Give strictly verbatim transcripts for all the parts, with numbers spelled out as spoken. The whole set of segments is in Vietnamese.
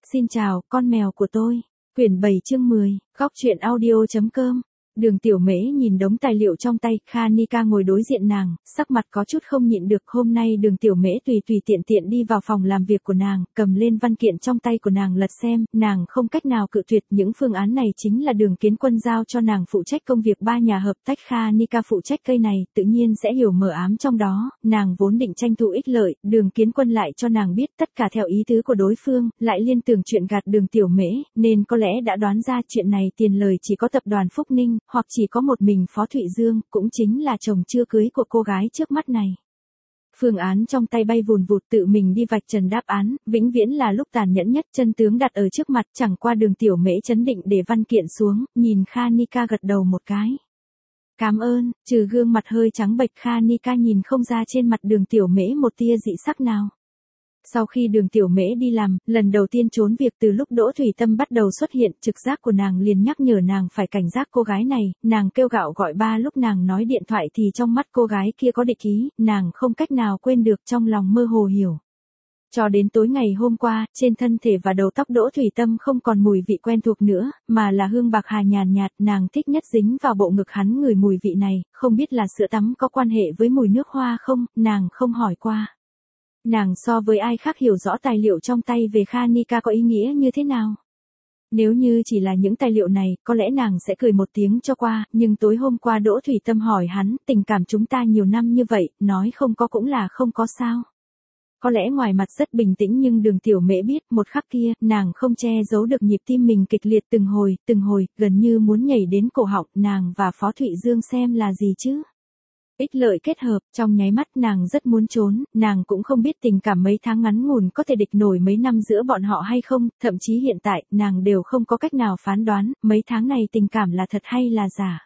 Xin chào, con mèo của tôi. Quyển bảy chương mười, góc truyện audio.com. Đường Tiểu Mễ nhìn đống tài liệu trong tay, Khanika ngồi đối diện nàng, sắc mặt có chút không nhịn được. Hôm nay Đường Tiểu Mễ tùy tùy tiện tiện đi vào phòng làm việc của nàng, cầm lên văn kiện trong tay của nàng lật xem, nàng không cách nào cự tuyệt. Những phương án này chính là Đường Kiến Quân giao cho nàng phụ trách công việc ba nhà hợp tách, Khanika phụ trách cây này, tự nhiên sẽ hiểu mờ ám trong đó. Nàng vốn định tranh thủ ích lợi, Đường Kiến Quân lại cho nàng biết tất cả theo ý tứ của đối phương, lại liên tưởng chuyện gạt Đường Tiểu Mễ, nên có lẽ đã đoán ra chuyện này tiền lời chỉ có tập đoàn Phúc Ninh, hoặc chỉ có một mình Phó Thụy Dương, cũng chính là chồng chưa cưới của cô gái trước mắt này. Phương án trong tay bay vùn vụt, tự mình đi vạch trần đáp án, vĩnh viễn là lúc tàn nhẫn nhất. Chân tướng đặt ở trước mặt, chẳng qua Đường Tiểu Mễ chấn định để văn kiện xuống, nhìn Khanika gật đầu một cái. Cảm ơn. Trừ gương mặt hơi trắng bệch, Khanika nhìn không ra trên mặt Đường Tiểu Mễ một tia dị sắc nào. Sau khi Đường Tiểu Mễ đi làm, lần đầu tiên trốn việc từ lúc Đỗ Thủy Tâm bắt đầu xuất hiện, trực giác của nàng liền nhắc nhở nàng phải cảnh giác cô gái này. Nàng kêu gạo gọi ba, lúc nàng nói điện thoại thì trong mắt cô gái kia có địch ý, nàng không cách nào quên được, trong lòng mơ hồ hiểu. Cho đến tối ngày hôm qua, trên thân thể và đầu tóc Đỗ Thủy Tâm không còn mùi vị quen thuộc nữa, mà là hương bạc hà nhàn nhạt, nàng thích nhất dính vào bộ ngực hắn người mùi vị này, không biết là sữa tắm có quan hệ với mùi nước hoa không, nàng không hỏi qua. Nàng so với ai khác hiểu rõ tài liệu trong tay về Khanika có ý nghĩa như thế nào. Nếu như chỉ là những tài liệu này, có lẽ nàng sẽ cười một tiếng cho qua, nhưng tối hôm qua Đỗ Thủy Tâm hỏi hắn, tình cảm chúng ta nhiều năm như vậy, nói không có cũng là không có sao. Có lẽ ngoài mặt rất bình tĩnh nhưng Đường Tiểu Mễ biết, một khắc kia, nàng không che giấu được nhịp tim mình kịch liệt từng hồi, từng hồi, gần như muốn nhảy đến cổ họng. Nàng và Phó Thụy Dương xem là gì chứ? Ích lợi kết hợp, trong nháy mắt nàng rất muốn trốn, nàng cũng không biết tình cảm mấy tháng ngắn ngủn có thể địch nổi mấy năm giữa bọn họ hay không, thậm chí hiện tại, nàng đều không có cách nào phán đoán, mấy tháng này tình cảm là thật hay là giả.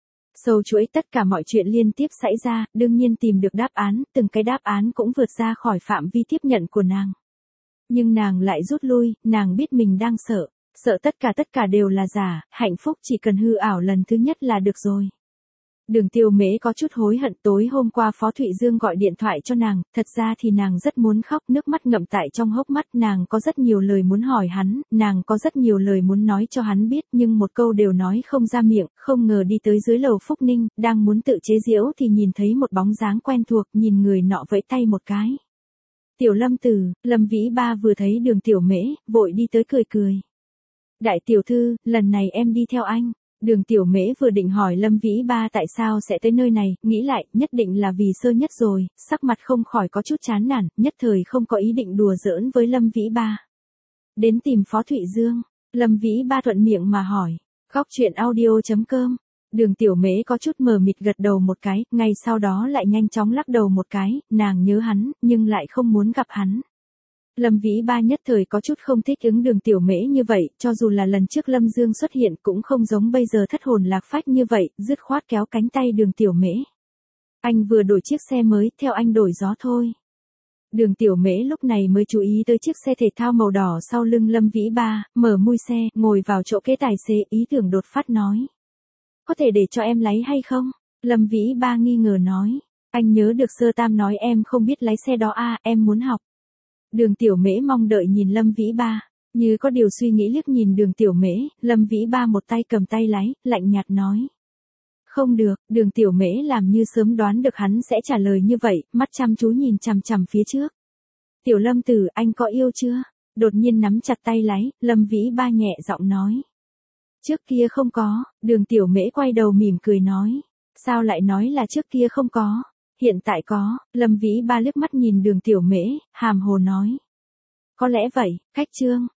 Sâu chuỗi tất cả mọi chuyện liên tiếp xảy ra, đương nhiên tìm được đáp án, từng cái đáp án cũng vượt ra khỏi phạm vi tiếp nhận của nàng. Nhưng nàng lại rút lui, nàng biết mình đang sợ, sợ tất cả tất cả đều là giả, hạnh phúc chỉ cần hư ảo lần thứ nhất là được rồi. Đường Tiểu Mễ có chút hối hận, tối hôm qua Phó Thụy Dương gọi điện thoại cho nàng, thật ra thì nàng rất muốn khóc, nước mắt ngậm tại trong hốc mắt, nàng có rất nhiều lời muốn hỏi hắn, nàng có rất nhiều lời muốn nói cho hắn biết, nhưng một câu đều nói không ra miệng. Không ngờ đi tới dưới lầu Phúc Ninh, đang muốn tự chế giễu thì nhìn thấy một bóng dáng quen thuộc, nhìn người nọ vẫy tay một cái. Tiểu Lâm Tử, Lâm Vĩ Ba vừa thấy Đường Tiểu Mễ, vội đi tới cười cười. Đại tiểu thư, lần này em đi theo anh. Đường Tiểu Mễ vừa định hỏi Lâm Vĩ Ba tại sao sẽ tới nơi này, nghĩ lại, nhất định là vì Sơ Nhất rồi, sắc mặt không khỏi có chút chán nản, nhất thời không có ý định đùa giỡn với Lâm Vĩ Ba. Đến tìm Phó Thụy Dương, Lâm Vĩ Ba thuận miệng mà hỏi. Góc truyện audio.com. Đường Tiểu Mễ có chút mờ mịt gật đầu một cái, ngay sau đó lại nhanh chóng lắc đầu một cái, nàng nhớ hắn, nhưng lại không muốn gặp hắn. Lâm Vĩ Ba nhất thời có chút không thích ứng Đường Tiểu Mễ như vậy, cho dù là lần trước Lâm Dương xuất hiện cũng không giống bây giờ thất hồn lạc phách như vậy, dứt khoát kéo cánh tay Đường Tiểu Mễ. Anh vừa đổi chiếc xe mới, theo anh đổi gió thôi. Đường Tiểu Mễ lúc này mới chú ý tới chiếc xe thể thao màu đỏ sau lưng Lâm Vĩ Ba, mở mui xe, ngồi vào chỗ kế tài xế, ý tưởng đột phát nói. Có thể để cho em lái hay không? Lâm Vĩ Ba nghi ngờ nói. Anh nhớ được Sơ Tam nói em không biết lái xe đó à, em muốn học. Đường Tiểu Mễ mong đợi nhìn Lâm Vĩ Ba, như có điều suy nghĩ liếc nhìn Đường Tiểu Mễ, Lâm Vĩ Ba một tay cầm tay lái, lạnh nhạt nói. Không được, Đường Tiểu Mễ làm như sớm đoán được hắn sẽ trả lời như vậy, mắt chăm chú nhìn chằm chằm phía trước. Tiểu Lâm Tử, anh có yêu chưa? Đột nhiên nắm chặt tay lái, Lâm Vĩ Ba nhẹ giọng nói. Trước kia không có, Đường Tiểu Mễ quay đầu mỉm cười nói. Sao lại nói là trước kia không có? Hiện tại có, Lâm Vĩ Ba liếc mắt nhìn Đường Tiểu Mễ, hàm hồ nói. Có lẽ vậy, cách chương,